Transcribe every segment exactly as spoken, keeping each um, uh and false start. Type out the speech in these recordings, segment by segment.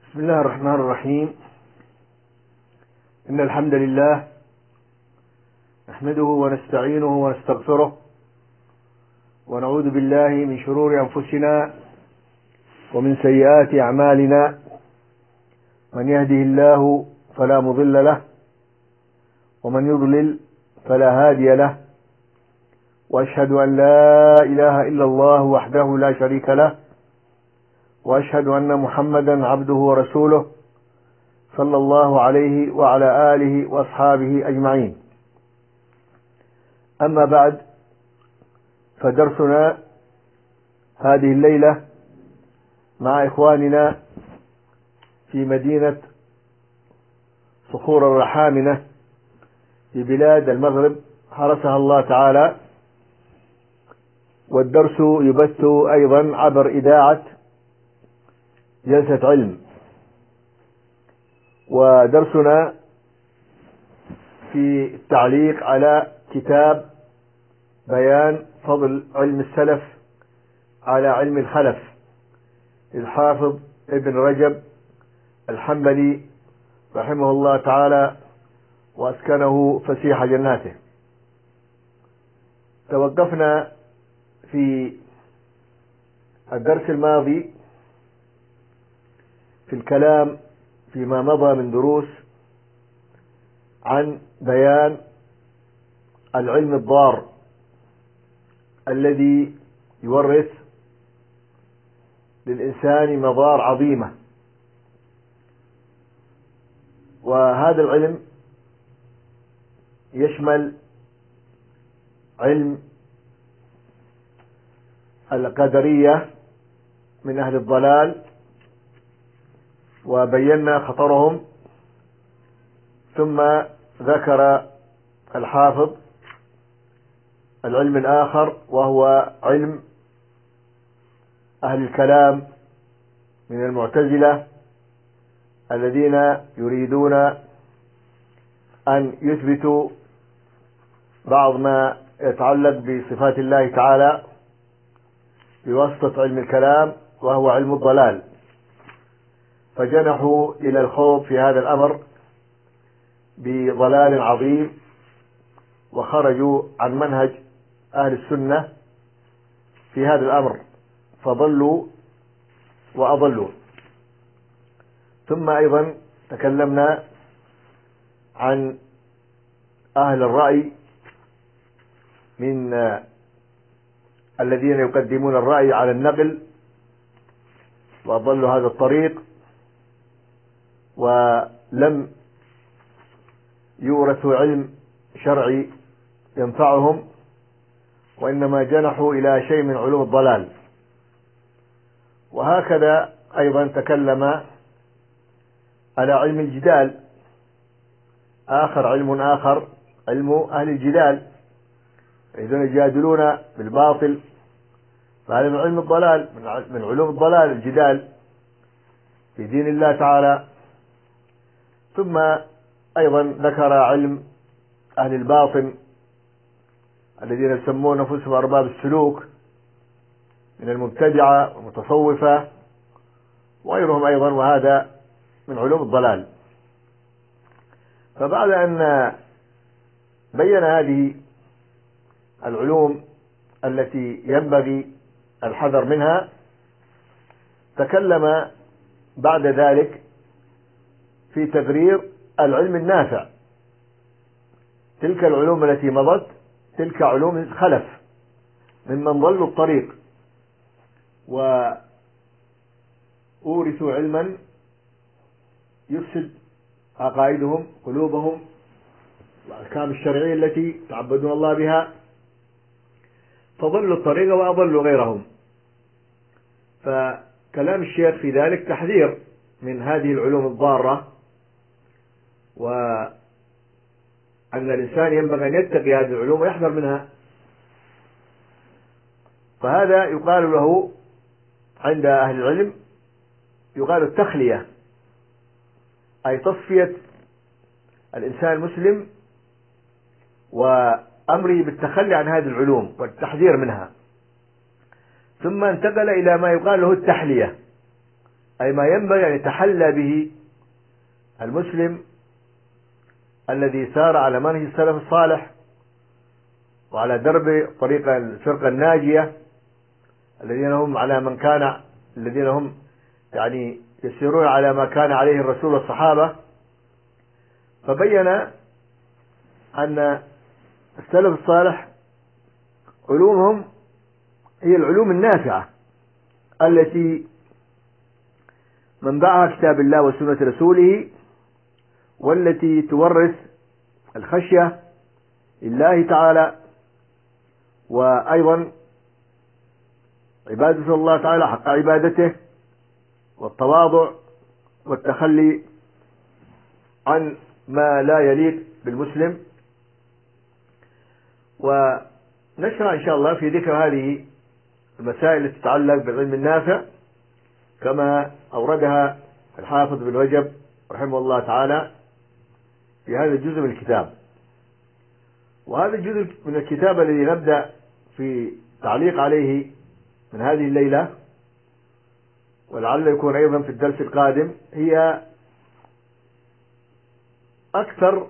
بسم الله الرحمن الرحيم. إن الحمد لله نحمده ونستعينه ونستغفره ونعوذ بالله من شرور أنفسنا ومن سيئات أعمالنا. من يهده الله فلا مضل له ومن يضلل فلا هادي له، وأشهد أن لا إله إلا الله وحده لا شريك له، وأشهد أن محمدا عبده ورسوله صلى الله عليه وعلى آله وأصحابه أجمعين. أما بعد، فدرسنا هذه الليلة مع إخواننا في مدينة صخور الرحامنة في بلاد المغرب حرسها الله تعالى، والدرس يبث أيضا عبر إذاعة جلسة علم. ودرسنا في التعليق على كتاب بيان فضل علم السلف على علم الخلف الحافظ ابن رجب الحنبلي رحمه الله تعالى وأسكنه فسيح جناته. توقفنا في الدرس الماضي في الكلام فيما مضى من دروس عن بيان العلم الضار الذي يورث للإنسان مضار عظيمة. وهذا العلم يشمل علم القدرية من أهل الضلال، وبينا خطرهم، ثم ذكر الحافظ العلم الآخر وهو علم أهل الكلام من المعتزلة الذين يريدون أن يثبتوا بعض ما يتعلق بصفات الله تعالى بواسطة علم الكلام وهو علم الضلال، فجنحوا إلى الخوض في هذا الأمر بضلال عظيم، وخرجوا عن منهج أهل السنة في هذا الأمر، فضلوا وأضلوا. ثم أيضا تكلمنا عن أهل الرأي من الذين يقدمون الرأي على النقل وأضلوا هذا الطريق، ولم يورثوا علم شرعي ينفعهم، وإنما جنحوا إلى شيء من علوم الضلال. وهكذا أيضا تكلم على علم الجدال، آخر علم آخر علم أهل الجدال الذين يجادلون بالباطل، فهذا من علم الضلال، من علوم الضلال الجدال في دين الله تعالى. ثم أيضا ذكر علم أهل الباطن الذين يسمون أنفسهم أرباب السلوك من المبتدعة والمتصوفة وغيرهم أيضا، وهذا من علوم الضلال. فبعد أن بين هذه العلوم التي ينبغي الحذر منها، تكلم بعد ذلك في تبرير العلم النافع. تلك العلوم التي مضت تلك علوم الخلف ممن ضلوا الطريق وأورثوا علما يفسد عقائدهم قلوبهم والأحكام الشرعية التي تعبدون الله بها، فضلوا الطريق وأضلوا غيرهم. فكلام الشيخ في ذلك تحذير من هذه العلوم الضارة، وأن الإنسان ينبغي أن يتقي هذه العلوم ويحذر منها. فهذا يقال له عند أهل العلم يقال التخلية، أي تصفية الإنسان المسلم وأمره بالتخلي عن هذه العلوم والتحذير منها. ثم انتقل إلى ما يقال له التحلية، أي ما ينبغي أن يتحلى به المسلم الذي سار على منهج السلف الصالح وعلى درب طريق الفرقة الناجية، الذين هم على من كان الذين هم يعني يسيرون على ما كان عليه الرسول والصحابة. فبين أن السلف الصالح علومهم هي العلوم النافعة التي منبعها كتاب الله وسنة رسوله، والتي تورث الخشية لله تعالى، وأيضا عبادة الله تعالى حق عبادته، والتواضع والتخلي عن ما لا يليق بالمسلم. ونشرع إن شاء الله في ذكر هذه المسائل التي تتعلق بالعلم النافع كما أوردها الحافظ بن رجب رحمه الله تعالى في هذا الجزء من الكتاب. وهذا الجزء من الكتاب الذي نبدأ في تعليق عليه من هذه الليلة، ولعل يكون أيضا في الدرس القادم، هي أكثر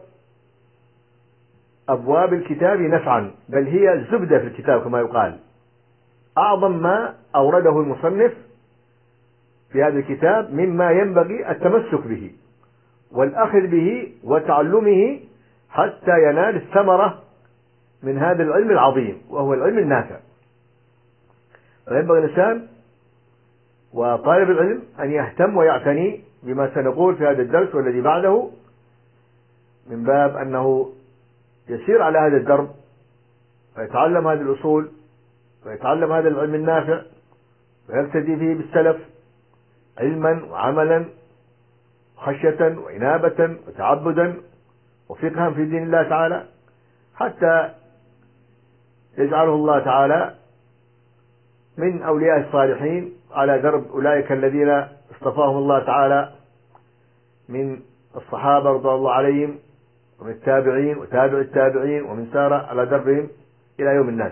أبواب الكتاب نفعا، بل هي الزبدة في الكتاب كما يقال. أعظم ما أورده المصنف في هذا الكتاب مما ينبغي التمسك به والأخذ به وتعلمه حتى ينال الثمرة من هذا العلم العظيم وهو العلم النافع. فينبغي الإنسان وطالب العلم أن يهتم ويعتني بما سنقول في هذا الدرس والذي بعده، من باب أنه يسير على هذا الدرب ويتعلم هذه الأصول ويتعلم هذا العلم النافع ويقتدي فيه بالسلف علما وعملا خشية وإنابة وتعبدا وفقها في دين الله تعالى، حتى يجعله الله تعالى من أولياء الصالحين على درب أولئك الذين اصطفاهم الله تعالى من الصحابة رضي الله عليهم ومن التابعين وتابع التابعين ومن سار على دربهم إلى يوم الناس.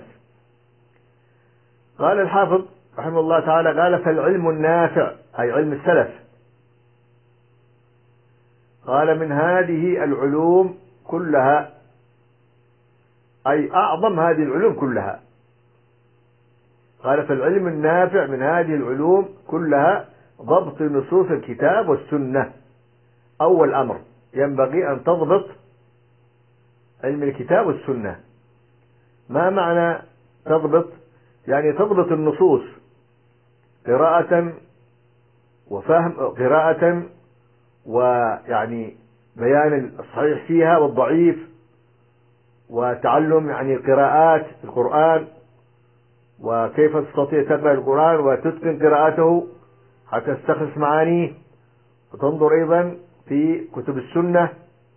قال الحافظ رحمه الله تعالى: قال فالعلم النافع أي علم السلف، قال من هذه العلوم كلها، أي أعظم هذه العلوم كلها. قال فالعلم النافع من هذه العلوم كلها ضبط نصوص الكتاب والسنة. أول أمر ينبغي أن تضبط علم الكتاب والسنة. ما معنى تضبط؟ يعني تضبط النصوص قراءة وفهم، قراءة ويعني بيان الصحيح فيها والضعيف، وتعلم يعني قراءات القرآن وكيف تستطيع تقرأ القرآن وتتقن قراءته حتى تستخلص معانيه، وتنظر أيضا في كتب السنة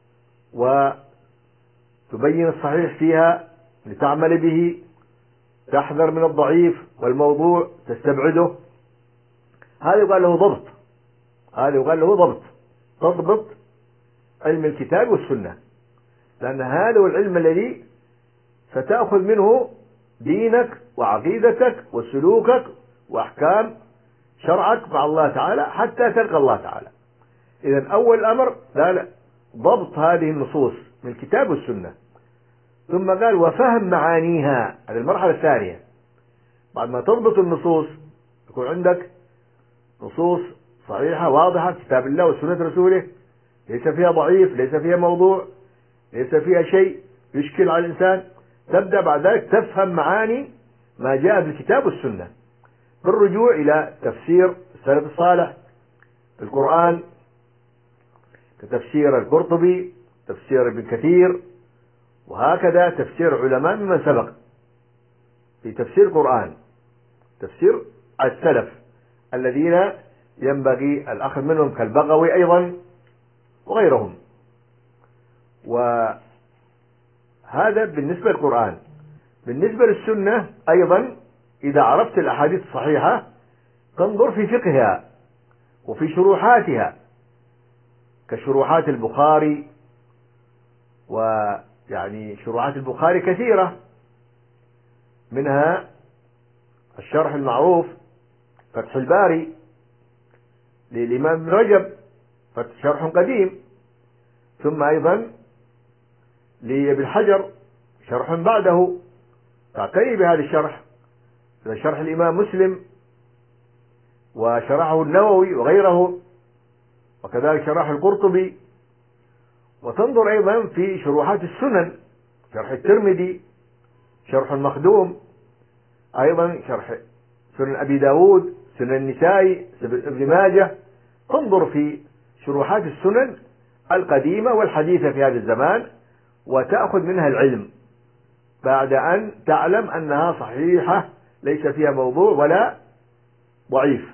وتبين الصحيح فيها لتعمل به، تحذر من الضعيف والموضوع تستبعده. هذا يقال له ضبط، هذا يقال له ضبط، تضبط علم الكتاب والسنة، لأن هذا هو العلم الذي ستأخذ منه دينك وعقيدتك وسلوكك وأحكام شرعك مع الله تعالى حتى تلقى الله تعالى. إذن أول أمر قال ضبط هذه النصوص من الكتاب والسنة، ثم قال وفهم معانيها. هذه المرحلة الثانية، بعد ما تضبط النصوص يكون عندك نصوص صحيحة واضحة كتاب الله وسنة رسوله، ليس فيها ضعيف، ليس فيها موضوع، ليس فيها شيء يشكل على الإنسان. تبدأ بعد ذلك تفهم معاني ما جاء في الكتاب والسنة بالرجوع إلى تفسير السلف الصالح في القرآن، كتفسير القرطبي، تفسير ابن كثير، وهكذا تفسير علماء ممن سبق في تفسير القرآن، تفسير السلف الذين ينبغي الأخذ منهم كالبغوي أيضا وغيرهم. وهذا بالنسبة للقرآن. بالنسبة للسنة أيضا، إذا عرفت الأحاديث الصحيحة تنظر في فقهها وفي شروحاتها، كشروحات البخاري، ويعني شروحات البخاري كثيرة، منها الشرح المعروف فتح الباري للإمام ابن رجب شرح قديم، ثم أيضا لابن حجر شرح بعده تعتني بهذا الشرح، شرح الإمام مسلم وشرحه النووي وغيره، وكذلك شرح القرطبي. وتنظر أيضا في شروحات السنن، شرح الترمذي، شرح المخدوم، أيضا شرح سنن أبي داود، سنن النسائي، ابن ماجه. تنظر في شروحات السنن القديمة والحديثة في هذا الزمان وتأخذ منها العلم بعد أن تعلم أنها صحيحة ليس فيها موضوع ولا ضعيف.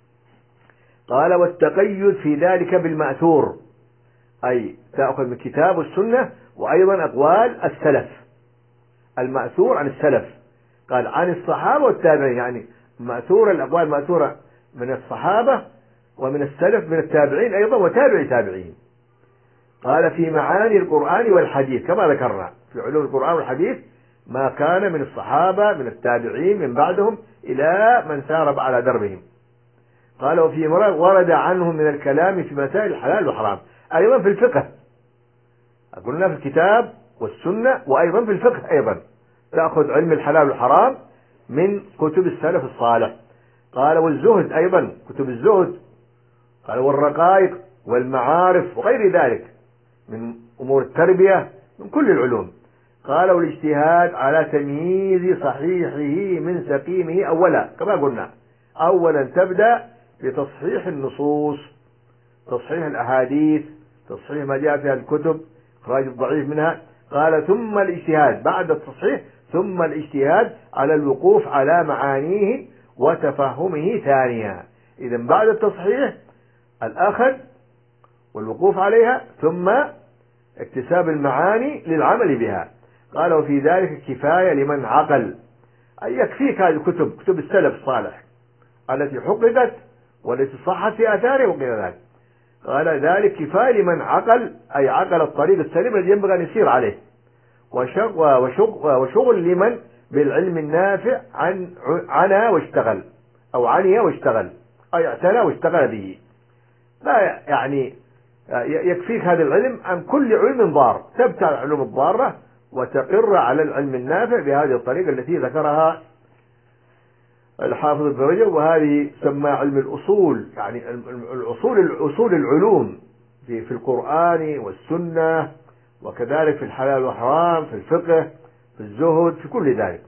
قال والتقيد في ذلك بالمأثور، أي تأخذ من الكتاب والسنة وأيضا أقوال السلف، المأثور عن السلف. قال عن الصحابة والتابعين، يعني مأثور الأقوال المأثورة من الصحابة ومن السلف من التابعين أيضا وتابع تابعين. قال في معاني القرآن والحديث كما ذكرنا في علوم القرآن والحديث ما كان من الصحابة من التابعين من بعدهم إلى من سار على دربهم. قال وفي ورد عنهم من الكلام في مسائل الحلال والحرام، أيضا في الفقه قلنا في الكتاب والسنة، وأيضا في الفقه أيضا تأخذ علم الحلال والحرام من كتب السلف الصالح. قال والزهد أيضا كتب الزهد، قال والرقائق والمعارف وغير ذلك من أمور التربية من كل العلوم. قال والاجتهاد على تمييز صحيحه من سقيمه أولا، كما قلنا أولا تبدأ بتصحيح النصوص، تصحيح الأحاديث، تصحيح ما جاء فيها الكتب، إخراج الضعيف منها. قال ثم الاجتهاد بعد التصحيح، ثم الاجتهاد على الوقوف على معانيه وتفهمه ثانيا. إذا بعد التصحيح الأخذ والوقوف عليها، ثم اكتساب المعاني للعمل بها. قال وفي ذلك كفاية لمن عقل، أي يكفيك هذه الكتب كتب السلف الصالح التي حققت والتي صحت في آثاره وغير ذلك. قال ذلك كفاية لمن عقل، أي عقل الطريق السليم الذي ينبغي أن يسير عليه، وشغل, وشغل, وشغل لمن بالعلم النافع عن عنا واشتغل أو عني واشتغل، أي اعتنى واشتغل به. لا يعني يكفيك هذا العلم عن كل علم ضار، تبتع العلوم الضارة وتقر على العلم النافع بهذه الطريقة التي ذكرها الحافظ ابن رجب. وهذه سمى علم الأصول، يعني الأصول الأصول العلوم في في القرآن والسنة، وكذلك في الحلال والحرام، في الفقه، في الزهد، في كل ذلك.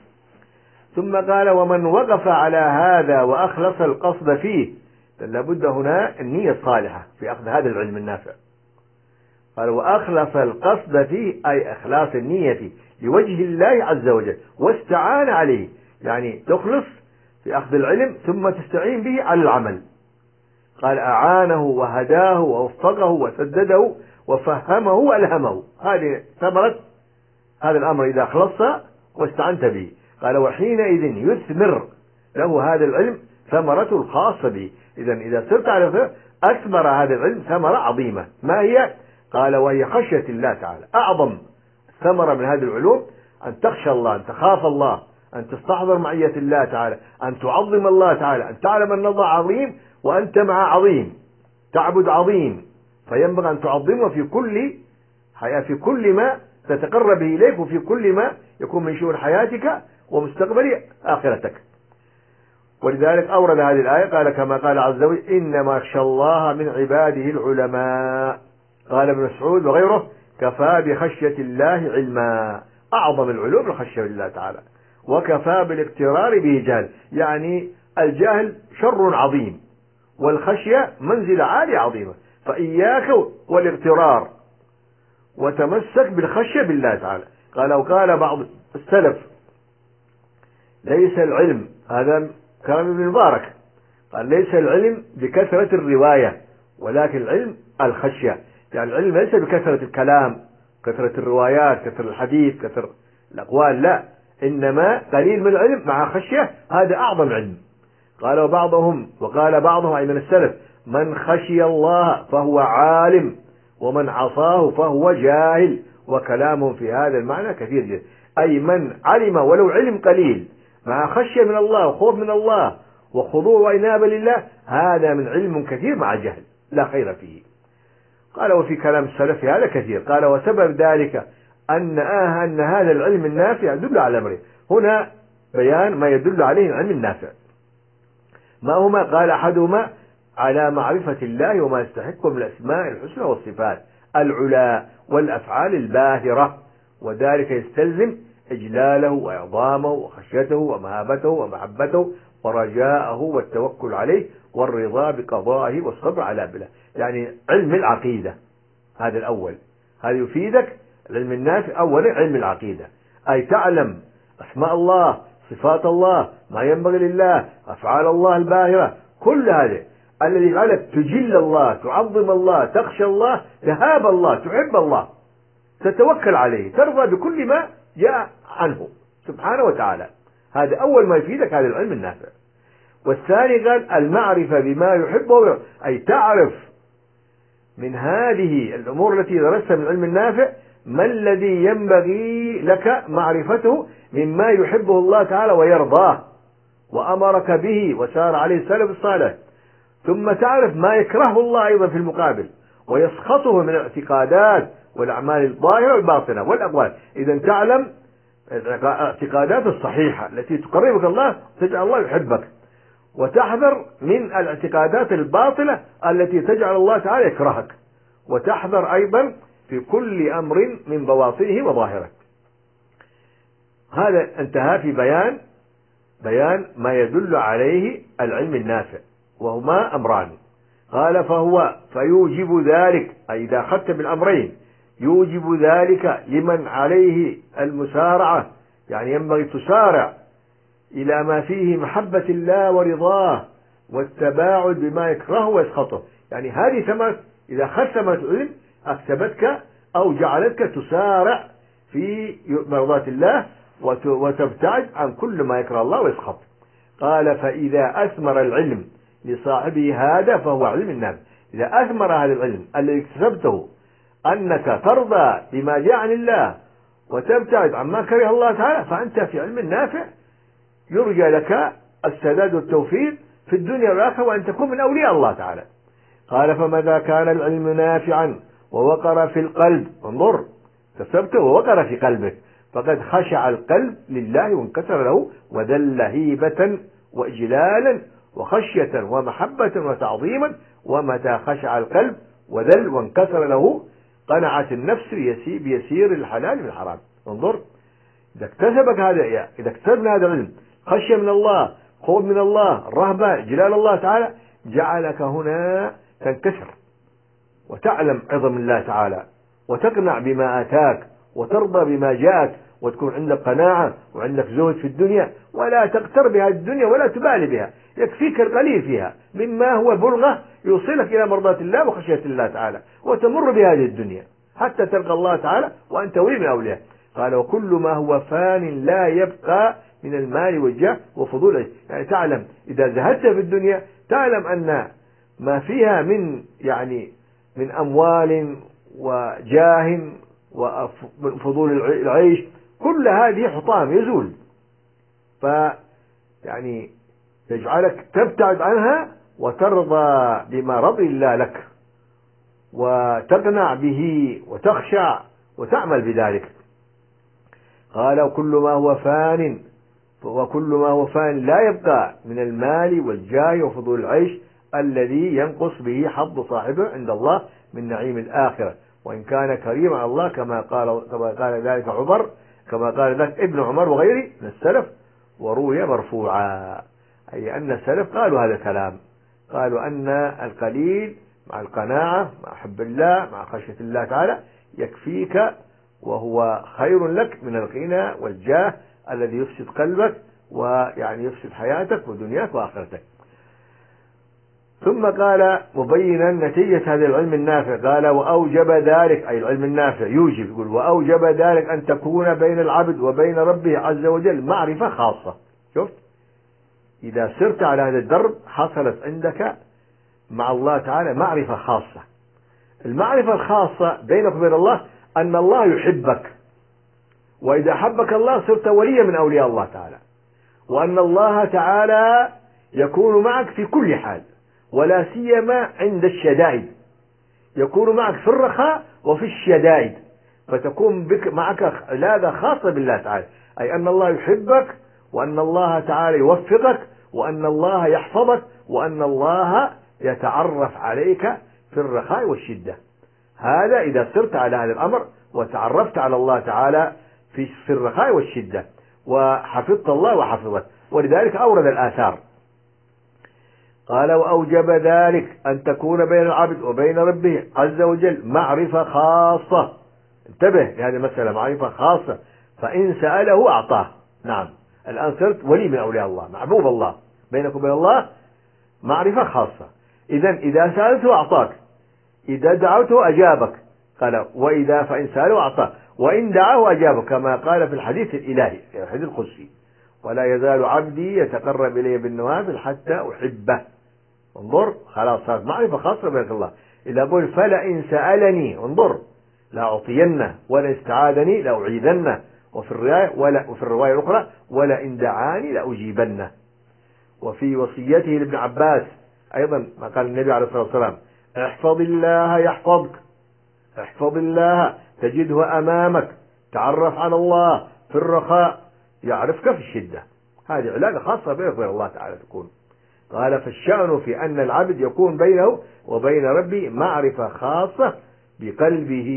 ثم قال ومن وقف على هذا وأخلص القصد فيه، لابد هنا النية الصالحة في أخذ هذا العلم النافع. قال وأخلص القصد فيه، أي إخلاص النية لوجه الله عز وجل واستعان عليه، يعني تخلص في أخذ العلم ثم تستعين به على العمل. قال أعانه وهداه ووفقه وسدده وفهمه وألهمه، هذه ثمرة هذا الأمر إذا أخلصت واستعنت به. قال وحينئذ يثمر له هذا العلم ثمرته الخاصة به. إذا إذا صرت على أثمر هذا العلم ثمرة عظيمة. ما هي؟ قال وهي خشية الله تعالى. أعظم ثمرة من هذه العلوم أن تخشى الله، أن تخاف الله، أن تستحضر معية الله تعالى، أن تعظم الله تعالى، أن تعلم أن الله عظيم وأنت مع عظيم، تعبد عظيم، فينبغي أن تعظمه في كل في كل ما تتقرب إليك، وفي كل ما يكون من شؤون حياتك ومستقبل آخرتك. ولذلك أورد هذه الآية قال كما قال عز وجل إنما يخشى الله من عباده العلماء. قال ابن مسعود وغيره كفى بخشية الله علما، أعظم العلوم الخشية لله تعالى، وكفى بالاقترار به جهل، يعني الجهل شر عظيم والخشية منزلة عالية عظيمة، فإياك والاغترار وتمسك بالخشية بالله تعالى. قال وقال بعض السلف ليس العلم، هذا كلام ابن مبارك، قال ليس العلم بكثرة الرواية ولكن العلم الخشية، يعني العلم ليس بكثرة الكلام، كثرة الروايات، كثرة الحديث، كثرة الأقوال، لا، إنما قليل من العلم مع خشية، هذا أعظم علم. قال وبعضهم وقال بعضهم أي من السلف من خشي الله فهو عالم ومن عصاه فهو جاهل، وكلامهم في هذا المعنى كثير جدا، أي من علم ولو علم قليل مع خشية من الله وخوف من الله وخضوع وإنابة لله، هذا من علم كثير مع جهل لا خير فيه. قال وفي كلام السلف هذا كثير. قال وسبب ذلك أن آه أن هذا العلم النافع يدل على أمره. هنا بيان ما يدل عليه العلم النافع. ما هما؟ قال أحدهما على معرفة الله وما يستحقه من الأسماء الحسنى والصفات العلى والأفعال الباهرة، وذلك يستلزم إجلاله وإعظامه وخشيته ومهابته ومحبته ورجاءه والتوكل عليه والرضا بقضائه والصبر على بله. يعني علم العقيدة هذا الأول، هذا يفيدك العلم النافع. أولا علم العقيدة، أي تعلم أسماء الله، صفات الله، ما ينبغي لله، أفعال الله الباهرة، كل هذا الذي يجعلك تجل الله، تعظم الله، تخشى الله، تهاب الله، تحب الله، تتوكل عليه، ترضى بكل ما جاء عنه سبحانه وتعالى. هذا أول ما يفيدك هذا العلم النافع. والثاني قال المعرفة بما يحبه، أي تعرف من هذه الأمور التي درستها من العلم النافع ما الذي ينبغي لك معرفته مما يحبه الله تعالى ويرضاه وأمرك به وسار عليه السلف الصالح. ثم تعرف ما يكرهه الله أيضا في المقابل ويسخطه من الاعتقادات والأعمال الظاهرة والباطنة والأقوال. إذا تعلم الاعتقادات الصحيحة التي تقربك الله وتجعل الله يحبك، وتحذر من الاعتقادات الباطلة التي تجعل الله تعالى يكرهك، وتحذر أيضا في كل أمر من بواطنه وظاهره. هذا انتهى في بيان بيان ما يدل عليه العلم النافع، وهما أمران. قال فهو فيوجب ذلك، أي إذا أخذت بالأمرين يوجب ذلك لمن عليه المسارعة، يعني ينبغي تسارع إلى ما فيه محبة الله ورضاه والتباعد بما يكرهه ويسخطه. يعني هذه ثمرة، إذا أخذت ثمرة العلم أكسبتك أو جعلتك تسارع في مرضاة الله وتبتعد عن كل ما يكره الله ويسخط. قال فإذا أثمر العلم لصاحبه هذا فهو علم النافع. إذا أثمر هذا العلم الذي اكتسبته أنك ترضى بما جاء عن الله وتبتعد عما كره الله تعالى، فأنت في علم النافع يرجى لك السداد والتوفيق في الدنيا والآخرة، وأن تكون من أولياء الله تعالى. قال فماذا كان العلم نافعا ووقر في القلب، انظر كسبته ووقر في قلبك، فقد خشع القلب لله وانكسر له وذل هيبة وإجلالا وخشية ومحبة وتعظيما. ومتى خشع القلب وذل وانكسر له قنعت النفس بيسير الحلال من الحرام. انظر إذا اكتسبك هذا، إذا اكتسبنا هذا العلم، خشية من الله، خوف من الله، رهبة، جلال الله تعالى، جعلك هنا تنكسر وتعلم عظم الله تعالى وتقنع بما آتاك وترضى بما جاءك وتكون عندك قناعة وعندك زهد في الدنيا، ولا تغتر بها الدنيا ولا تبالي بها، يكفيك القليل فيها مما هو بلغة يوصلك إلى مرضاة الله وخشية الله تعالى، وتمر بهذه الدنيا حتى تلقى الله تعالى وأنت ولي من أولياء. قال وكل ما هو فان لا يبقى من المال والجاه وفضول. يعني تعلم إذا زهدت في الدنيا تعلم أن ما فيها من يعني من أموال وجاه وفضول العيش كل هذه حطام يزول، فيعني يجعلك تبتعد عنها وترضى بما رضي الله لك وتقنع به وتخشع وتعمل بذلك. قال وكل ما هو فان وكل ما هو فان لا يبقى من المال والجاه وفضول العيش الذي ينقص به حظ صاحبه عند الله من نعيم الآخرة، وإن كان كريما على الله كما قال كما قال ذلك عمر كما قال ذلك ابن عمر وغيره من السلف، وروي مرفوعا، أي أن السلف قالوا هذا الكلام، قالوا أن القليل مع القناعة مع حب الله مع خشية الله تعالى يكفيك وهو خير لك من الغنى والجاه الذي يفسد قلبك ويعني يفسد حياتك ودنياك وآخرتك. ثم قال مبينا نتيجة هذا العلم النافع، قال وأوجب ذلك، أي العلم النافع يوجب، يقول وأوجب ذلك أن تكون بين العبد وبين ربه عز وجل معرفة خاصة. شفت إذا سرت على هذا الدرب حصلت عندك مع الله تعالى معرفة خاصة. المعرفة الخاصة بينك وبين الله أن الله يحبك، وإذا حبك الله صرت وليا من أولياء الله تعالى، وأن الله تعالى يكون معك في كل حال، ولا سيما عند الشدائد، يكون معك في الرخاء وفي الشدائد، فتكون بك معك علاقة خاصة بالله تعالى، أي أن الله يحبك، وأن الله تعالى يوفقك، وأن الله يحفظك، وأن الله يتعرف عليك في الرخاء والشدة. هذا إذا صرت على هذا الأمر وتعرفت على الله تعالى في في الرخاء والشدة، وحفظت الله وحفظك. ولذلك أورد الآثار قال: وأوجب ذلك أن تكون بين العبد وبين ربه عز وجل معرفة خاصة. انتبه لهذه المسألة، معرفة خاصة، فإن سأله أعطاه. نعم، الآن صرت ولي من أولياء الله، محبوب الله، بينك وبين الله معرفة خاصة. إذن إذا سألته أعطاك، إذا دعوته أجابك. قال: وإذا فإن سأله أعطاه، وإن دعاه أجابه، كما قال في الحديث الإلهي، في الحديث القدسي: ولا يزال عبدي يتقرب إلي بالنوافل حتى أحبه. انظر، خلاص صارت معرفة خاصة بينك الله. إذا قل: فلئن سألني، انظر، لأعطينه، ولا استعاذني لأعيذنه، وفي الرواية ولا وفي الرواية الأخرى: ولئن دعاني لأجيبنه. وفي وصيته لابن عباس أيضا ما قال النبي عليه الصلاة والسلام: احفظ الله يحفظك، احفظ الله تجده أمامك، تعرف على الله في الرخاء يعرفك في الشدة. هذه علاقة خاصة بينك وبين الله تعالى تكون. قال: فالشأن في أن العبد يكون بينه وبين ربه معرفة خاصة بقلبه،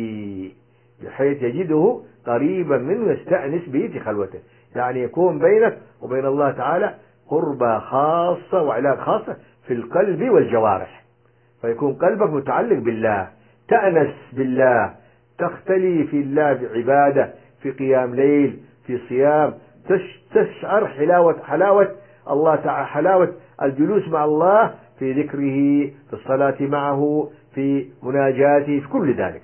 بحيث يجده قريبا منه يستأنس به في خلوته. يعني يكون بينك وبين الله تعالى قربة خاصة وعلاقة خاصة في القلب والجوارح، فيكون قلبك متعلق بالله، تأنس بالله، تختلي في الله بعبادة، في قيام ليل، في صيام، تشعر حلاوة حلاوة الله تعالى، حلاوة الجلوس مع الله في ذكره، في الصلاة معه، في مناجاته، في كل ذلك.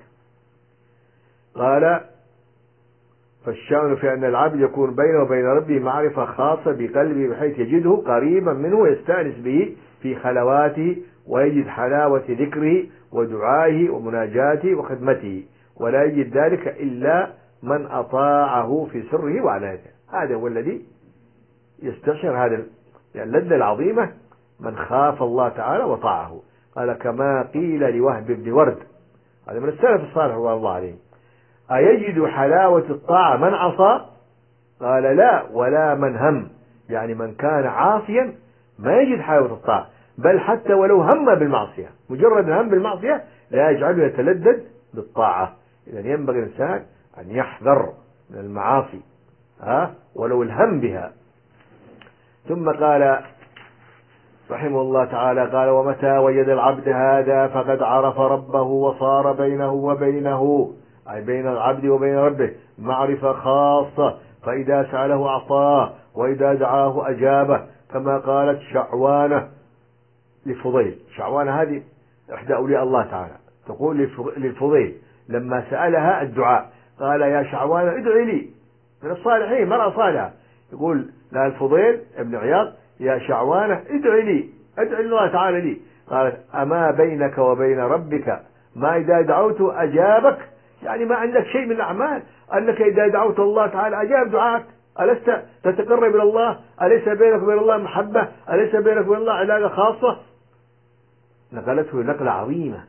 قال: فالشأن في أن العبد يكون بينه وبين ربه معرفة خاصة بقلبه، بحيث يجده قريبا منه ويستأنس به في خلواته، ويجد حلاوة ذكره ودعائه ومناجاته وخدمته، ولا يجد ذلك إلا من أطاعه في سره وعلانيته. هذا هو الذي يستشعر هذا اللذة العظيمة، من خاف الله تعالى وطاعه. قال: كما قيل لوهب بن ورد، هذا من السلف الصالح رضي الله عليه: أيجد حلاوة الطاعة من عصى؟ قال: لا، ولا من هم. يعني من كان عاصيا ما يجد حلاوة الطاعة، بل حتى ولو هم بالمعصية، مجرد الهم بالمعصية لا يجعله يتلذذ بالطاعة. إذن ينبغي الإنسان أن يحذر من المعاصي، ها ولو الهم بها. ثم قال رحمه الله تعالى: قال: ومتى وجد العبد هذا فقد عرف ربه، وصار بينه وبينه، أي بين العبد وبين ربه، معرفة خاصة، فإذا سأله أعطاه، وإذا دعاه أجابه، كما قالت شعوانة لفضيل. شعوانة هذه إحدى أولياء الله تعالى، تقول للفضيل لما سألها الدعاء، قال: يا شعوانة ادعي لي، من الصالحين، مرأة صالحة، يقول لها الفضيل ابن عياض: يا شعوانة ادعي لي، ادعي الله تعالى لي. قالت: أما بينك وبين ربك ما إذا دعوت أجابك؟ يعني ما عندك شيء من الأعمال أنك إذا دعوت الله تعالى أجاب دعاءك؟ ألست تتقرب إلى الله؟ أليس بينك وبين الله محبة؟ أليس بينك وبين الله علاقة خاصة؟ نقلته نقلة عظيمة،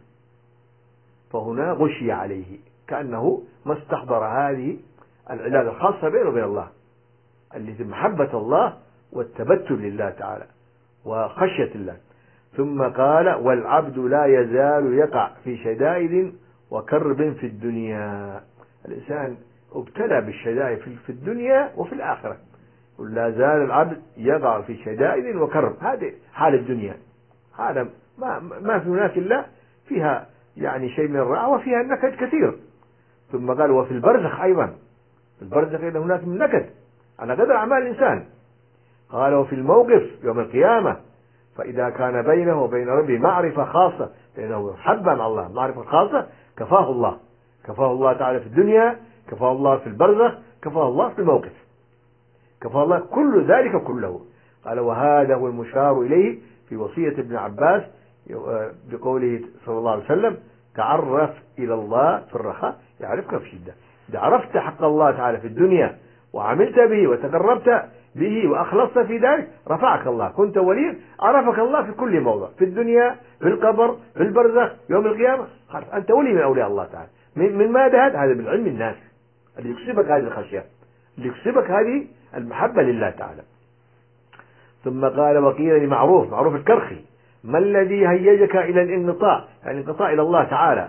فهنا غشي عليه، كأنه ما استحضر هذه العلاقة الخاصة بينه وبين الله، التي محبة الله والتبتل لله تعالى وخشية الله. ثم قال: والعبد لا يزال يقع في شدائد وكرب في الدنيا. الإنسان ابتلى بالشدائد في الدنيا وفي الآخرة، ولا زال العبد يقع في شدائد وكرب. هذه حال الدنيا، هذا ما, ما في هناك إلا فيها يعني شيء من الراحة وفيها النكد كثير. ثم قال: وفي البرزخ أيضا، في البرزخ إذا هناك من نكد على قدر أعمال الإنسان. قال: وفي الموقف يوم القيامة، فإذا كان بينه وبين ربه معرفة خاصة، لأنه حبا مع الله، معرفة خاصة، كفاه الله، كفاه الله تعالى في الدنيا، كفاه الله في البرزخ، كفاه الله في الموقف، كفاه الله كل ذلك كله. قال: وهذا هو المشار إليه في وصية ابن عباس بقوله صلى الله عليه وسلم: تعرف إلى الله في الرخاء يعرفك في الشدة. إذا عرفت حق الله تعالى في الدنيا وعملت به وتقربت به وأخلصت في ذلك رفعك الله، كنت وليا عرفك الله في كل موضع، في الدنيا، في القبر، في البرزخ، يوم القيامة، خلاص أنت ولي من أولياء الله تعالى. من, من ماذا هذا؟ هذا من علم الناس اللي يكسبك هذه الخشية، اللي يكسبك هذه المحبة لله تعالى. ثم قال وقيل لمعروف، معروف الكرخي: ما الذي هيجك إلى الانقطاع، يعني انقطاع إلى الله تعالى،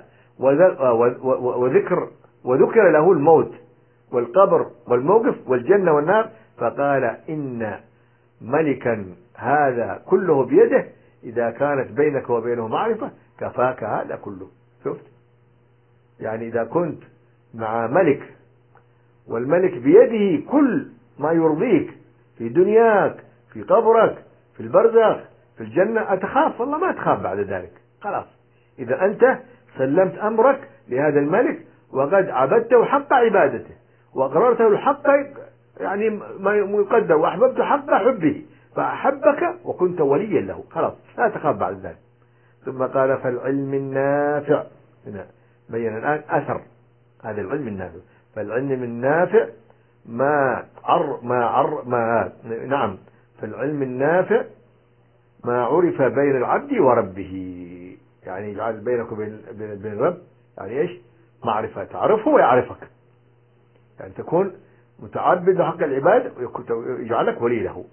وذكر وذكر له الموت والقبر والموقف والجنة والنار، فقال إن ملكا هذا كله بيده، إذا كانت بينك وبينه معرفة كفاك هذا كله. شفت؟ يعني إذا كنت مع ملك والملك بيده كل ما يرضيك في دنياك، في قبرك، في البرزخ، في الجنة، أتخاف؟ والله ما تخاف بعد ذلك، خلاص. إذا أنت سلمت أمرك لهذا الملك وقد عبدته حق عبادته وأقررته الحق يعني ما يقدر، وأحببته حق حبه فأحبك وكنت وليا له، خلاص لا تخاف بعد ذلك. ثم قال فالعلم النافع، هنا بين الآن أثر هذا العلم النافع. فالعلم النافع ما عر ما عر ما نعم فالعلم النافع ما عرف بين العبد وربه، يعني يجعل بينك وبين بين الرب يعني ايش؟ معرفة، تعرفه ويعرفك، يعني تكون متعبد حق العباد ويجعلك ولي له.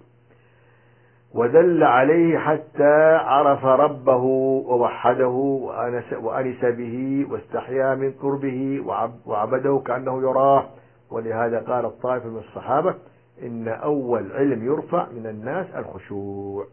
ودل عليه حتى عرف ربه ووحده وأنس, وأنس به واستحيا من قربه وعبده كأنه يراه. ولهذا قال الطائفة من الصحابة: إن أول علم يرفع من الناس الخشوع.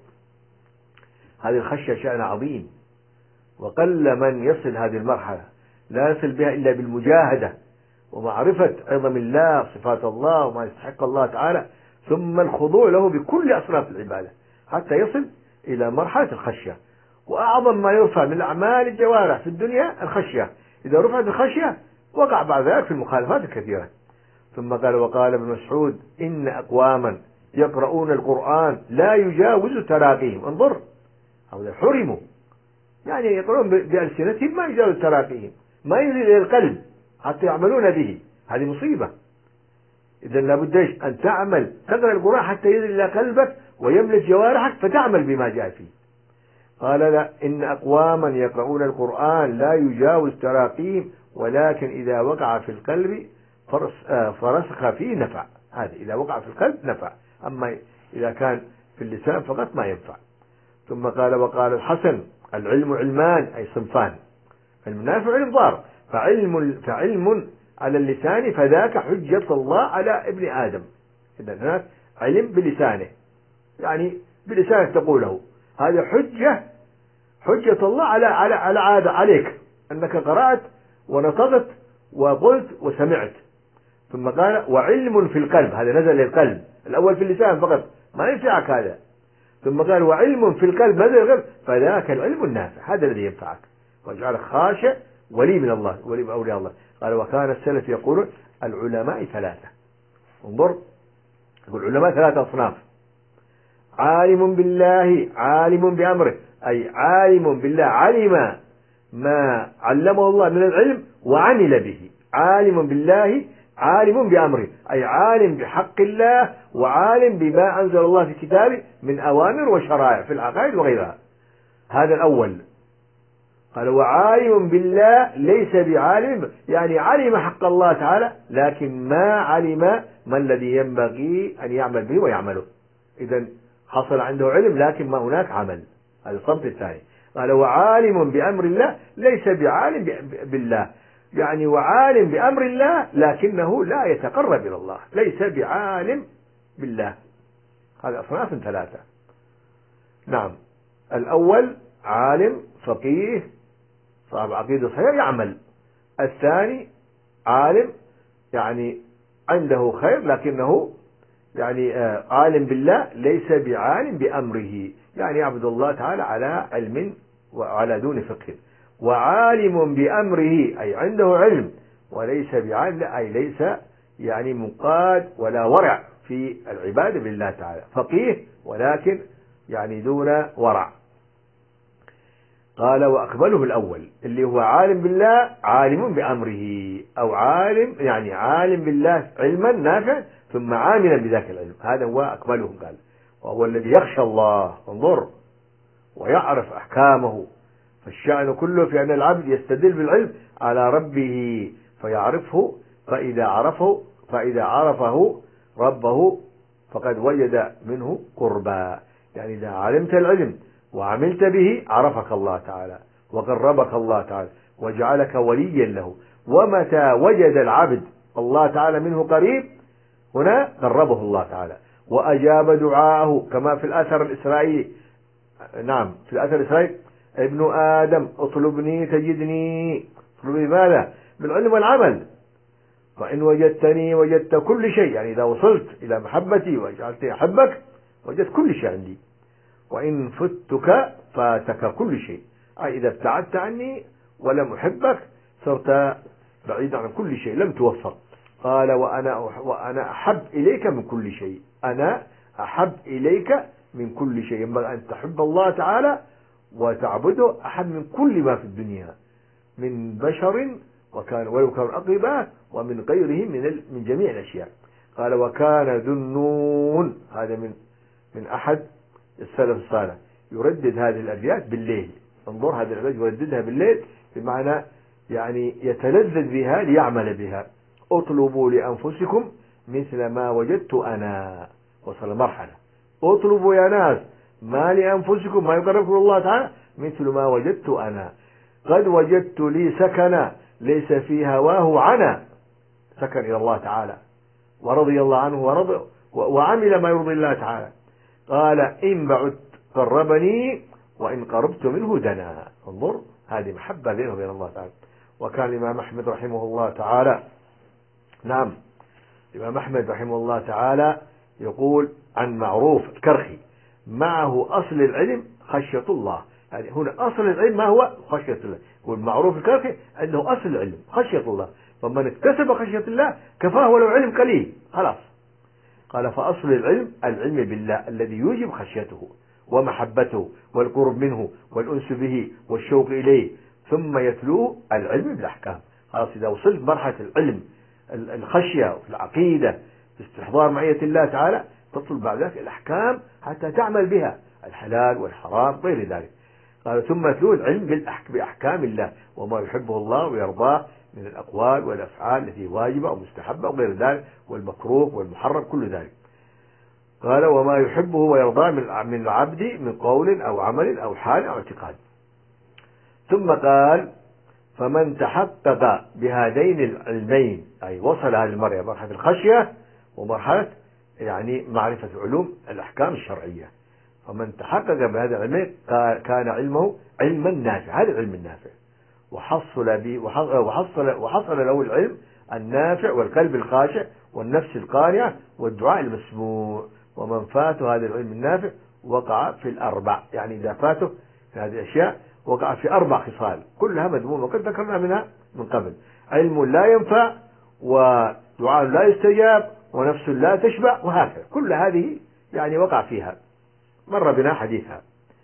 هذه الخشية شأن عظيم، وقل من يصل هذه المرحلة، لا يصل بها إلا بالمجاهدة ومعرفة عظم الله، صفات الله وما يستحق الله تعالى، ثم الخضوع له بكل أصناف العبادة حتى يصل إلى مرحلة الخشية. وأعظم ما يرفع من أعمال الجوارح في الدنيا الخشية، إذا رفعت الخشية وقع بعد ذلك في المخالفات الكثيرة. ثم قال وقال ابن مسعود: إن أقواما يقرؤون القرآن لا يجاوز تراقيهم. انظر، هؤلاء حرموا، يعني يقرؤون بألسنتهم ما يجاوز تراقيهم، ما ينزل إلى القلب حتى يعملون به، هذه مصيبة. إذا لابد أن تعمل تقرأ القرآن حتى ينزل إلى قلبك ويملك جوارحك فتعمل بما جاء فيه. قال لا، إن أقواما يقرؤون القرآن لا يجاوز تراقيهم، ولكن إذا وقع في القلب فرسخ فيه نفع. هذا إذا وقع في القلب نفع، أما إذا كان في اللسان فقط ما ينفع. ثم قال وقال الحسن: العلم علمان، أي صنفان، علم نافع وعلم ضار. فعلم فعلم على اللسان فذاك حجة الله على ابن آدم. إذا هناك علم بلسانه، يعني بلسانك تقوله، هذا حجة حجة الله على على على عادة عليك أنك قرأت ونطقت وقلت وسمعت. ثم قال وعلم في القلب، هذا نزل للقلب، الأول في اللسان فقط ما ينفعك هذا. ثم قال وعلم في القلب نزل للقلب، فذاك العلم النافع، هذا الذي ينفعك ويجعلك خاشع ولي من الله، ولي من أولياء الله. قال وكان السلف يقولون العلماء ثلاثة. انظر، يقول العلماء ثلاثة أصناف: عالم بالله عالم بأمره، أي عالم بالله علم ما علمه الله من العلم وعمل به. عالم بالله عالم بأمره، أي عالم بحق الله وعالم بما أنزل الله في كتابه من أوامر وشرائع في العقائد وغيرها. هذا الأول. قال وعالم بالله ليس بعالم، يعني علم حق الله تعالى لكن ما علم ما الذي ينبغي أن يعمل به ويعمله. إذا حصل عنده علم لكن ما هناك عمل، هذا الصنف الثاني. قال وعالم بأمر الله ليس بعالم بالله، يعني وعالم بأمر الله لكنه لا يتقرب إلى الله، ليس بعالم بالله. هذا أصناف ثلاثة. نعم، الأول عالم فقيه صاحب عقيدة صحيحة يعمل. الثاني عالم يعني عنده خير لكنه يعني عالم بالله ليس بعالم بأمره، يعني يعبد الله تعالى على علم وعلى دون فقه. وعالم بأمره أي عنده علم وليس بعالم، أي ليس يعني مقاد ولا ورع في العبادة بالله تعالى، فقيه ولكن يعني دون ورع. قال وأقبله الأول اللي هو عالم بالله عالم بأمره، أو عالم يعني عالم بالله علما نافع ثم عاملا بذاك العلم. هذا هو أكملهم قال، وهو الذي يخشى الله انظر ويعرف أحكامه. فالشأن كله في أن العبد يستدل بالعلم على ربه فيعرفه، فإذا عرفه فإذا عرفه ربه فقد وجد منه قربا. يعني إذا علمت العلم وعملت به عرفك الله تعالى وقربك الله تعالى وجعلك وليا له. ومتى وجد العبد الله تعالى منه قريب هنا قربه الله تعالى وأجاب دعاءه، كما في الأثر الإسرائيلي. نعم في الأثر الإسرائيلي: ابن آدم اطلبني تجدني. اطلبني ماذا؟ بالعلم والعمل. وإن وجدتني وجدت كل شيء. يعني إذا وصلت إلى محبتي وجعلتني أحبك وجدت كل شيء عندي. وإن فتك فاتك كل شيء، أي إذا ابتعدت عني ولم أحبك صرت بعيدا عن كل شيء، لم توفق. قال: وأنا وأنا أحب إليك من كل شيء. أنا أحب إليك من كل شيء. ينبغي أن تحب الله تعالى وتعبده أحب من كل ما في الدنيا من بشر وكان ولو كانوا أقرباء ومن غيرهم من من جميع الأشياء. قال: وكان ذو النون. هذا من من أحد السلف الصالح يردد هذه الأبيات بالليل. انظر هذه الأبيات يرددها بالليل بمعنى يعني يتلذذ بها ليعمل بها. اطلبوا لأنفسكم مثل ما وجدت أنا. وصل مرحلة اطلبوا يا ناس ما لأنفسكم ما يقربكم الله تعالى مثل ما وجدت أنا. قد وجدت لي سكنا ليس في هواه عنا. سكن إلى الله تعالى ورضي الله عنه ورضي وعمل ما يرضي الله تعالى. قال: إن بعدت قربني وإن قربت منه دنا. انظر هذه محبة بينه وبين الله تعالى. وكان الإمام أحمد رحمه الله تعالى، نعم الإمام أحمد رحمه الله تعالى يقول عن معروف الكرخي: معه أصل العلم خشية الله. يعني هنا أصل العلم ما هو؟ خشية الله. والمعروف الكرخي أنه أصل العلم خشية الله، فمن اكتسب خشية الله كفاه ولو علم قليل خلاص. قال: فأصل العلم العلم بالله الذي يوجب خشيته ومحبته والقرب منه والأنس به والشوق إليه، ثم يتلوه العلم بالأحكام. خلاص إذا وصلت مرحلة العلم الخشية في العقيدة استحضار معية الله تعالى تطلب بعد ذلك الأحكام حتى تعمل بها الحلال والحرام غير ذلك. قال: ثم يتلوه العلم بأحكام الله وما يحبه الله ويرضاه من الأقوال والأفعال التي واجبة ومستحبة وغير ذلك والمكروه والمحرم كل ذلك. قال: وما يحبه ويرضاه من العبد من قول أو عمل أو حال أو اعتقاد. ثم قال: فمن تحقق بهذين العلمين أي وصل هذه المرحلة مرحلة الخشية ومرحلة يعني معرفة علوم الأحكام الشرعية. فمن تحقق بهذا العلمين كان علمه علما نافع. هذا العلم النافع وحصل به وحصل وحصل له العلم النافع والقلب الخاشع والنفس القانعة والدعاء المسموع. ومن فاته هذا العلم النافع وقع في الأربع. يعني إذا فاته في هذه الأشياء وقع في أربع خصال كلها مذمومة وقد ذكرنا منها من قبل: علم لا ينفع ودعاء لا يستجاب ونفس لا تشبع، وهكذا كل هذه يعني وقع فيها مر بنا حديثها.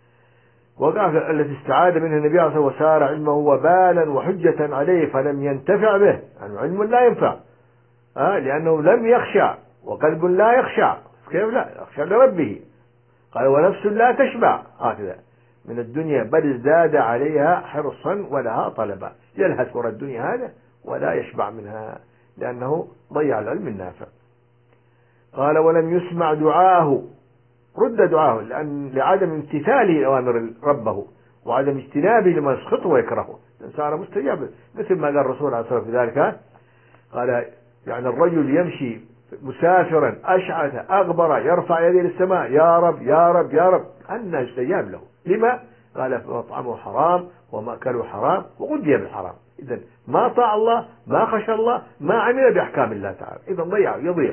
وقع التي استعاد منها النبي عليه الصلاة والسلام وسار علمه وبالا وحجة عليه فلم ينتفع به. يعني علم لا ينفع آه لأنه لم يخشع وقلب لا يخشع. كيف لا يخشع لربه؟ قال: ونفس لا تشبع هكذا من الدنيا بل ازداد عليها حرصا ولها طلبا. يلهث وراء الدنيا هذا ولا يشبع منها لأنه ضيع العلم النافع. قال: ولم يسمع دعاءه. رد دعاءه لأن لعدم امتثاله لأوامر ربه وعدم اجتنابه لما يسخطه ويكرهه. الإنسان مستجاب مثل ما قال الرسول عليه الصلاة والسلام في ذلك. قال: يعني الرجل يمشي مسافرا أشعث أغبر يرفع يديه للسماء: يا رب يا رب يا رب، أن يستجاب له. لما؟ قال: مطعمه حرام ومأكله حرام وغذي بالحرام. إذن ما طاع الله ما خشى الله ما عمل بأحكام الله تعالى، إذن ضيع يضيع.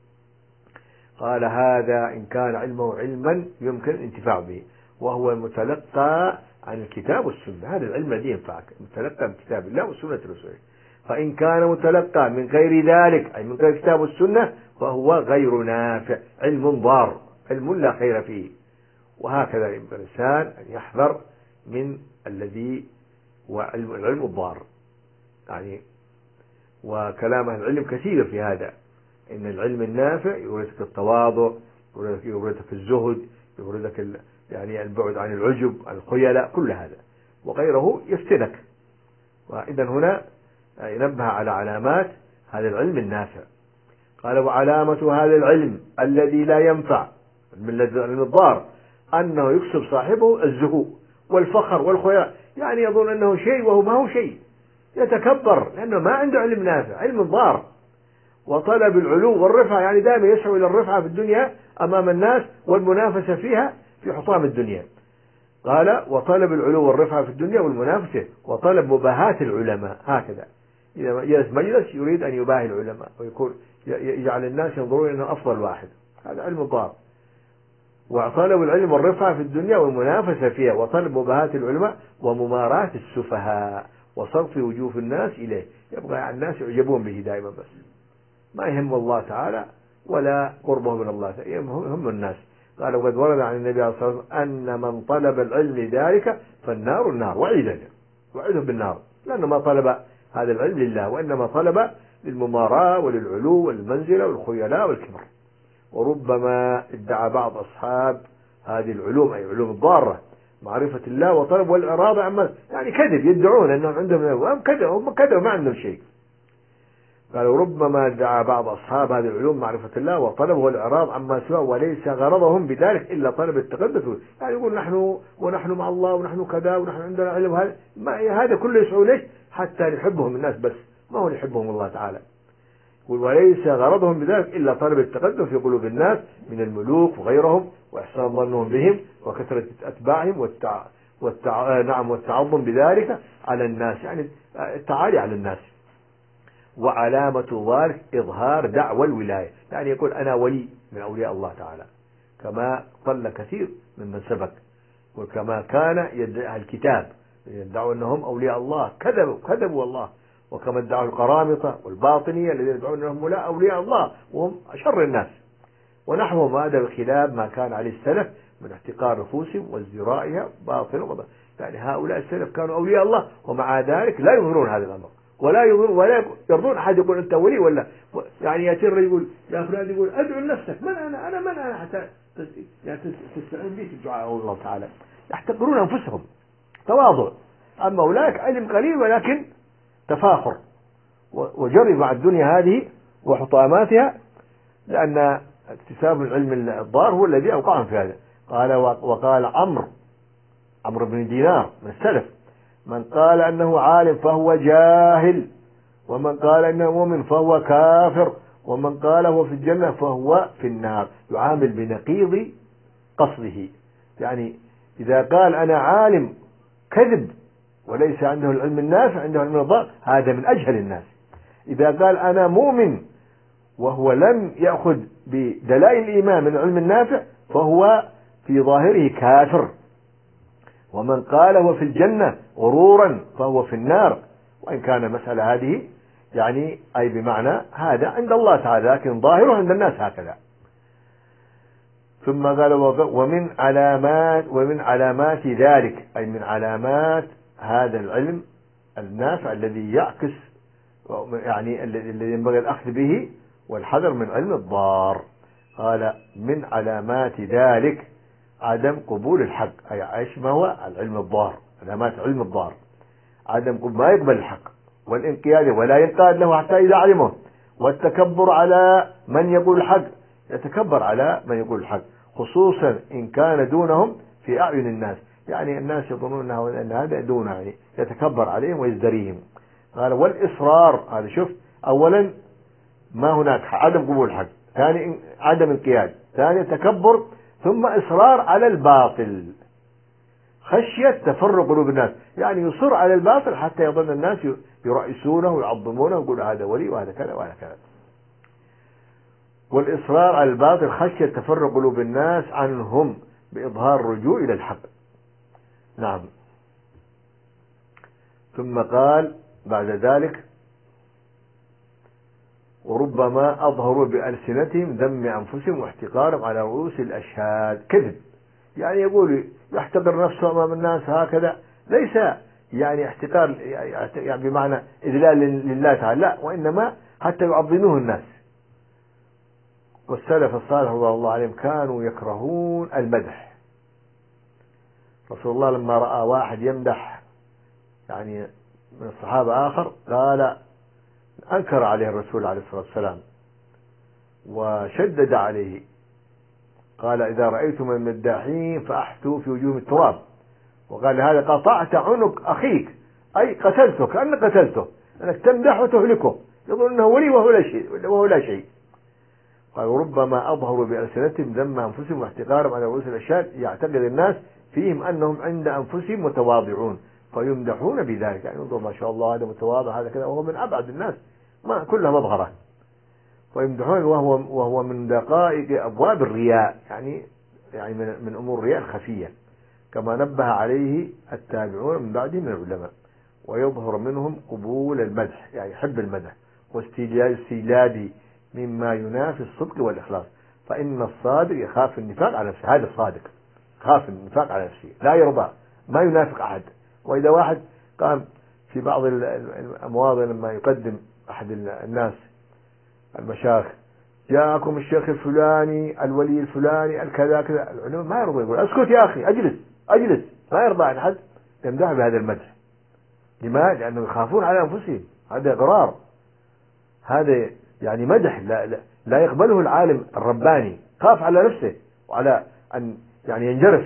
قال: هذا إن كان علمه علما يمكن الانتفاع به وهو المتلقى عن الكتاب والسنة. هذا العلم الذي ينفعك متلقى من كتاب الله وسنة رسوله. فإن كان متلقى من غير ذلك أي من غير الكتاب والسنة فهو غير نافع، علم ضار، علم لا خير فيه. وهكذا الإنسان أن يحذر من الذي هو العلم الضار. يعني وكلام العلم كثير في هذا. إن العلم النافع يورثك التواضع، يورثك الزهد، يورثك يعني البعد عن العجب، عن الخيلاء، كل هذا وغيره يفتنك. وإذا هنا ينبه على علامات هذا العلم النافع. قال وعلامة هذا العلم الذي لا ينفع، من العلم الضار، أنه يكسب صاحبه الزهو والفخر والخيلاء، يعني يظن أنه شيء وهو ما هو شيء، يتكبر لأنه ما عنده علم نافع، علم ضار. وطلب العلو والرفعة، يعني دائما يسعى إلى الرفعة في الدنيا أمام الناس والمنافسة فيها في حطام الدنيا. قال وطلب العلو والرفعة في الدنيا والمنافسة، وطلب مباهاة العلماء، هكذا إذا جلس مجلس يريد أن يباهي العلماء ويكون يجعل الناس ينظرون أنه أفضل واحد، هذا علم ضار. وطلب العلم والرفعة في الدنيا والمنافسة فيها، وطلب مباهاة العلماء ومماراة السفهاء وصرف وجوه الناس إليه، يبغى الناس يعجبون به دائما، بس ما يهم الله تعالى ولا قربه من الله، يهم الناس. قال وقد ورد عن النبي صلى الله عليه وسلم أن من طلب العلم لذلك فالنار النار، وعيدا وعيده بالنار، لأنه ما طلب هذا العلم لله، وإنما طلب للمماراة وللعلو والمنزلة والخيلاء والكبر. وربما ادعى بعض أصحاب هذه العلوم، أي علوم الضارة، معرفة الله وطلب والإعراض عما، يعني كذب، يدعون أنهم عندهم كذب، هم كذب ما عندهم شيء. قالوا ربما ادعى بعض أصحاب هذه العلوم معرفة الله وطلبه والإعراض عما سواه، وليس غرضهم بذلك إلا طلب التقدس، يعني يقول نحن ونحن مع الله ونحن كذا ونحن عندنا علم، هذا هذا كله يسعوا ليش؟ حتى يحبهم الناس، بس ما هو يحبهم الله تعالى. وليس غرضهم بذلك إلا طلب التقدم في قلوب الناس من الملوك وغيرهم، وإحسان ظنهم بهم وكثرة أتباعهم والتع... والتع... نعم والتعظم بذلك على الناس، يعني التعالي على الناس. وعلامة ذلك إظهار دعوى الولاية، يعني يقول أنا ولي من أولياء الله تعالى، كما قل كثير ممن سبق، وكما كان يدعي الكتاب يدعوا أنهم أولياء الله، كذبوا كذبوا الله، وكما ادعوا القرامطة والباطنية الذين يدعون أنهم لا أولياء الله وهم أشر الناس، ونحوهم، هذا بخلاف ما كان عليه السلف من احتقار نفوسهم وازدرائها باطل وضع. يعني هؤلاء السلف كانوا أولياء الله ومع ذلك لا يظهرون هذا الأمر، ولا يظهرون ولا يرضون أحد يقول أنت ولي، ولا يعني يأتي الرجل يقول يا فلان، يقول أدعو لنفسك، من أنا أنا من أنا حتى يعني تستعين بي في الدعاء الله تعالى. يحتقرون أنفسهم، تواضع. أما أولئك علم قليل ولكن تفاخر وجري مع الدنيا هذه وحطاماتها، لأن اكتساب العلم الضار هو الذي أوقعهم في هذا. قال وقال عمرو عمرو بن دينار من السلف من قال أنه عالم فهو جاهل، ومن قال أنه مؤمن فهو كافر، ومن قال هو في الجنة فهو في النار، يعامل بنقيض قصده. يعني إذا قال أنا عالم كذب وليس عنده العلم النافع، عنده علم الضار، هذا من أجهل الناس. إذا قال أنا مؤمن وهو لم يأخذ بدلائل الإيمان من العلم النافع فهو في ظاهره كافر. ومن قال هو في الجنة غرورا فهو في النار، وإن كان المسألة هذه يعني أي بمعنى هذا عند الله تعالى، لكن ظاهره عند الناس هكذا. ثم قال ومن علامات ومن علامات ذلك، أي من علامات هذا العلم النافع الذي يعكس يعني الذي ينبغي الأخذ به والحذر من علم الضار. قال من علامات ذلك عدم قبول الحق، أي ايش ما هو العلم الضار، علامات علم الضار عدم قبول، ما يقبل الحق، والانقياد ولا ينقاد له حتى إذا علمه، والتكبر على من يقول الحق، يتكبر على من يقول الحق، خصوصا إن كان دونهم في أعين الناس، يعني الناس يظنون أن هذا دونه، يعني يتكبر عليهم ويزدريهم. قال والإصرار، هذا شوف، أولا ما هناك عدم قبول الحق، ثاني عدم انقياد، ثاني تكبر، ثم إصرار على الباطل خشية تفرق قلوب الناس، يعني يصر على الباطل حتى يظن الناس يرئسونه ويعظمونه ويقول هذا ولي وهذا كذا وهذا كذا. والإصرار على الباطل خشية تفرق قلوب الناس عنهم بإظهار الرجوع إلى الحق. نعم. ثم قال بعد ذلك وربما أظهروا بألسنتهم ذم أنفسهم واحتقارهم على رؤوس الأشهاد، كذب، يعني يقول يحتقر نفسه أمام الناس هكذا، ليس يعني احتقار يعني بمعنى إذلال لله تعالى، لا، وإنما حتى يعظموه الناس والسلف الصالح رضي الله عليهم كانوا يكرهون المدح. رسول الله لما رأى واحد يمدح يعني من الصحابة آخر قال، أنكر عليه الرسول عليه الصلاة والسلام وشدد عليه، قال إذا رأيتم من المداحين فأحثوا في وجوههم التراب، وقال هذا قطعت عنق أخيك، أي قتلته، كأنك قتلته، أنك تمدح وتهلكه، يظن أنه ولي وهو لا شيء وهو لا شيء. قال وربما أظهروا بألسنتهم ذم أنفسهم واحتقارهم على رؤوس الأشهاد، يعتقد الناس فيهم أنهم عند أنفسهم متواضعون فيمدحون بذلك، يعني انظر ما شاء الله هذا متواضع هذا كذا، وهو من أبعد الناس ما كلها مظهرة، ويمدحون وهو وهو من دقائق أبواب الرياء، يعني يعني من من أمور الرياء الخفية، كما نبه عليه التابعون من بعدهم من العلماء. ويظهر منهم قبول المدح، يعني يحب المدح، واستجلاد مما ينافي الصدق والإخلاص، فإن الصادق يخاف النفاق على نفسه، هذا الصادق خاف النفاق على نفسه لا يرضى ما ينافق أحد. وإذا واحد قام في بعض المواضع لما يقدم أحد الناس المشايخ، جاءكم الشيخ الفلاني الولي الفلاني الكذا كذا، العلماء ما يرضى، يقول اسكت يا أخي أجلس أجلس، ما يرضى عن أحد يمدح بهذا المدح. لماذا؟ لأنه يخافون على أنفسهم، هذا إغرار، هذا يعني مدح لا, لا, لا يقبله العالم الرباني، خاف على نفسه وعلى أن يعني ينجرف.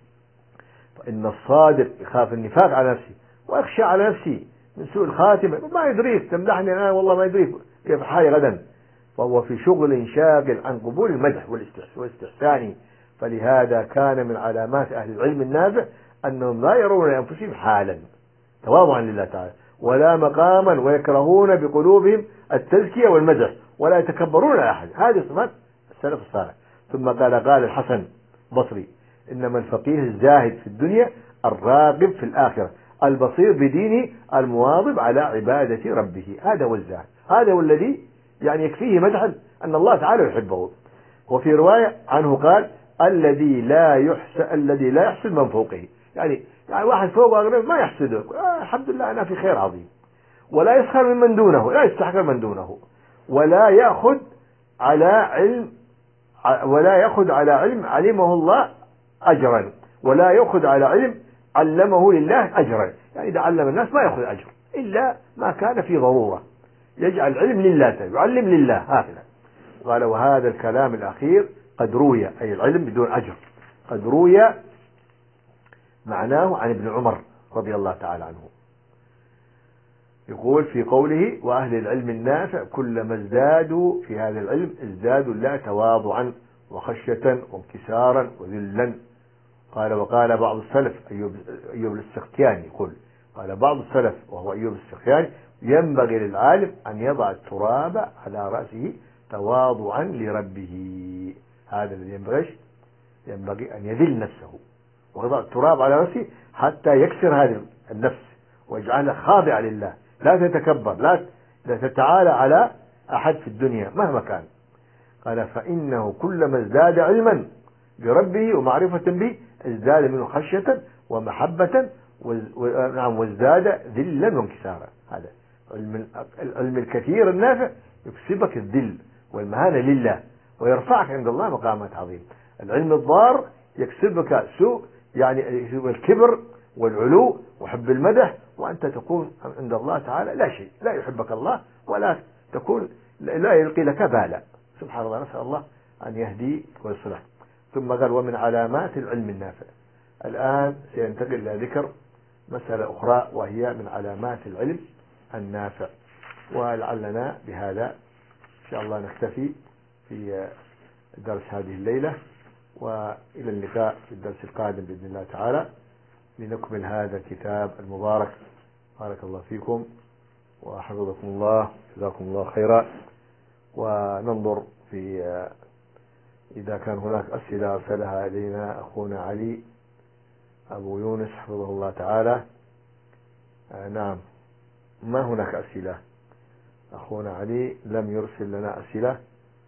فإن الصادق يخاف النفاق على نفسه ويخشى على نفسه من سوء الخاتمة، ما يدريك تمدحني أنا والله ما يدريك كيف حالي غدا، فهو في شغل شاغل عن قبول المدح والاستحسان. فلهذا كان من علامات أهل العلم النافع أنهم لا يرون لأنفسهم حالا تواضعا لله تعالى ولا مقاما، ويكرهون بقلوبهم التزكية والمدح ولا يتكبرون على أحد. هذه صفات السلف الصالح. ثم قال قال الحسن البصري إنما الفقيه الزاهد في الدنيا الراغب في الآخرة البصير بدينه المواظب على عبادة ربه، هذا هو الزاهد، هذا هو الذي يعني يكفيه مدحا أن الله تعالى يحبه. وفي رواية عنه قال الذي لا يحسد الذي لا يحسد من فوقه، يعني يعني واحد فوق ما يحسده، آه الحمد لله أنا في خير عظيم، ولا يسخر من دونه، لا يستحقر من دونه، ولا يأخذ على علم ولا يأخذ على علم علمه الله أجرا، ولا يأخذ على علم علمه لله أجرا، يعني إذا علم الناس ما يأخذ أجر إلا ما كان في ضرورة، يجعل العلم لله، يعلم لله هكذا. قال وهذا الكلام الأخير قد روي، أي العلم بدون أجر، قد روي معناه عن ابن عمر رضي الله تعالى عنه، يقول في قوله وأهل العلم النافع كلما ازدادوا في هذا العلم ازدادوا الله تواضعا وخشية وانكسارا وذلا. قال وقال بعض السلف أيوب, أيوب السختياني يقول قال بعض السلف وهو أيوب السختياني ينبغي للعالم أن يضع التراب على رأسه تواضعا لربه، هذا الذي ينبغي ينبغي أن يذل نفسه ويضع التراب على رأسه حتى يكسر هذه النفس ويجعلها خاضعة لله، لا تتكبر، لا لا تتعالى على أحد في الدنيا مهما كان. قال فإنه كلما ازداد علما بربه ومعرفة به ازداد منه خشية ومحبة نعم وازداد ذلا وانكسارا. هذا العلم الكثير النافع يكسبك الذل والمهانة لله ويرفعك عند الله مقامات عظيمة. العلم الضار يكسبك سوء يعني الكبر والعلو وحب المدح، وأنت تكون عند الله تعالى لا شيء، لا يحبك الله ولا تكون لا يلقي لك بالا. سبحان الله، نسأل الله أن يهدي ويصلح. ثم قال ومن علامات العلم النافع. الآن سينتقل إلى ذكر مسألة أخرى وهي من علامات العلم النافع، ولعلنا بهذا إن شاء الله نكتفي في درس هذه الليلة، وإلى اللقاء في الدرس القادم بإذن الله تعالى لنكمل هذا الكتاب المبارك. بارك الله فيكم وحفظكم الله، جزاكم الله خيرا. وننظر في إذا كان هناك أسئلة أرسلها إلينا أخونا علي أبو يونس حفظه الله تعالى. آه نعم، ما هناك أسئلة، أخونا علي لم يرسل لنا أسئلة،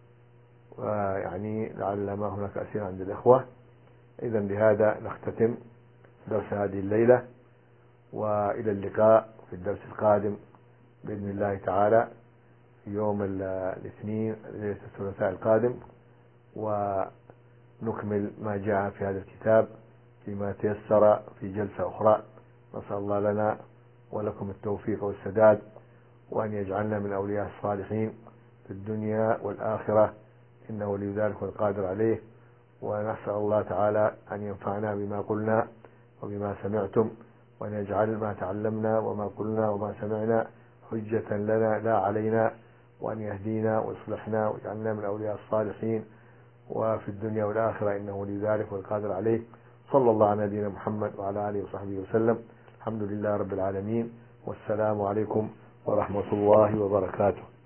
ويعني لعل ما هناك أسئلة عند الإخوة. إذا بهذا نختتم درس هذه الليلة، وإلى اللقاء في الدرس القادم بإذن الله تعالى يوم الاثنين ليلة الثلاثاء القادم ونكمل ما جاء في هذا الكتاب فيما تيسر في جلسة أخرى. نسأل الله لنا ولكم التوفيق والسداد، وأن يجعلنا من أولياء الصالحين في الدنيا والآخرة، إنه ولي ذلك والقادر عليه. ونسأل الله تعالى أن ينفعنا بما قلنا وبما سمعتم، وأن يجعل ما تعلمنا وما قلنا وما سمعنا حجة لنا لا علينا، وأن يهدينا ويصلحنا ويجعلنا من أولياء الصالحين وفي الدنيا والآخرة، إنه ولي ذلك والقادر عليه. صلى الله على نبينا محمد وعلى آله وصحبه وسلم. الحمد لله رب العالمين، والسلام عليكم ورحمة الله وبركاته.